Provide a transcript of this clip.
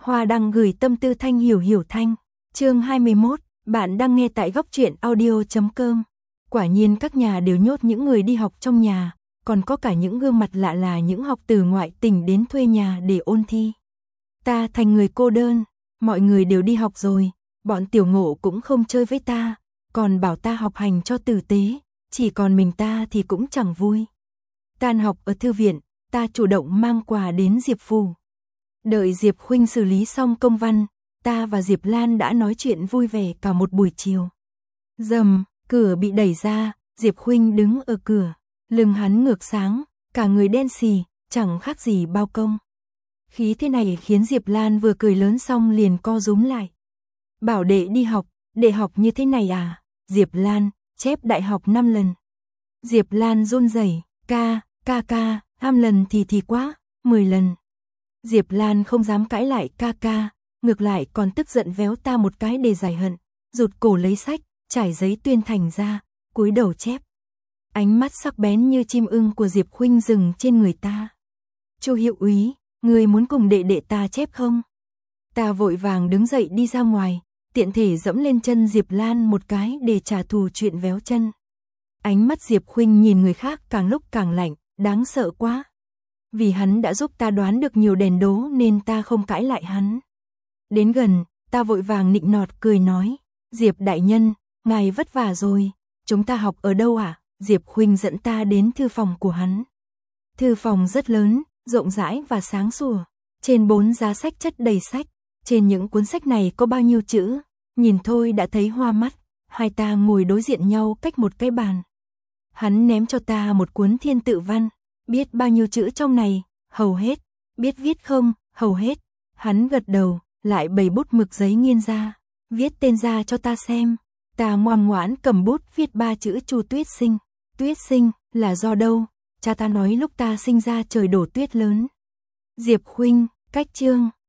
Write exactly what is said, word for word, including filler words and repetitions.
Hoa đăng gửi tâm tư thanh hiểu hiểu thanh. Chương hai mươi mốt, bạn đang nghe tại góc truyện audio chấm com. Quả nhiên các nhà đều nhốt những người đi học trong nhà, còn có cả những gương mặt lạ là những học từ ngoại tỉnh đến thuê nhà để ôn thi. Ta thành người cô đơn, mọi người đều đi học rồi, bọn Tiểu Ngộ cũng không chơi với ta, còn bảo ta học hành cho tử tế, chỉ còn mình ta thì cũng chẳng vui. Tan học ở thư viện, ta chủ động mang quà đến Diệp phủ. Đợi Diệp Khuynh xử lý xong công văn, ta và Diệp Lan đã nói chuyện vui vẻ cả một buổi chiều. Rầm, cửa bị đẩy ra, Diệp Khuynh đứng ở cửa, lưng hắn ngược sáng, cả người đen xì, chẳng khác gì bao công. Khí thế này khiến Diệp Lan vừa cười lớn xong liền co rúm lại. Bảo đệ đi học, đệ học như thế này à? Diệp Lan, chép đại học năm lần. Diệp Lan run rẩy, ca, ca ca, năm lần thì thì quá, mười lần. Diệp Lan không dám cãi lại ca ca, ngược lại còn tức giận véo ta một cái để giải hận, rụt cổ lấy sách, trải giấy tuyên thành ra, cúi đầu chép. Ánh mắt sắc bén như chim ưng của Diệp Khuynh dừng trên người ta. Chu hiệu úy, người muốn cùng đệ đệ ta chép không? Ta vội vàng đứng dậy đi ra ngoài, tiện thể dẫm lên chân Diệp Lan một cái để trả thù chuyện véo chân. Ánh mắt Diệp Khuynh nhìn người khác càng lúc càng lạnh, đáng sợ quá. Vì hắn đã giúp ta đoán được nhiều đèn đố nên ta không cãi lại hắn. Đến gần, ta vội vàng nịnh nọt cười nói, Diệp đại nhân, ngài vất vả rồi, chúng ta học ở đâu ạ? À? Diệp Khuynh dẫn ta đến thư phòng của hắn. Thư phòng rất lớn, rộng rãi và sáng sủa, trên bốn giá sách chất đầy sách, trên những cuốn sách này có bao nhiêu chữ, nhìn thôi đã thấy hoa mắt. Hai ta ngồi đối diện nhau cách một cái bàn. Hắn ném cho ta một cuốn thiên tự văn, biết bao nhiêu chữ trong này, hầu hết, biết viết không, hầu hết. Hắn gật đầu, lại bày bút mực giấy nghiên ra, viết tên ra cho ta xem. Ta ngoan ngoãn cầm bút viết ba chữ Chu Tuyết Sinh. Tuyết sinh là do đâu? Cha ta nói lúc ta sinh ra trời đổ tuyết lớn. Diệp Khuynh, cách chương,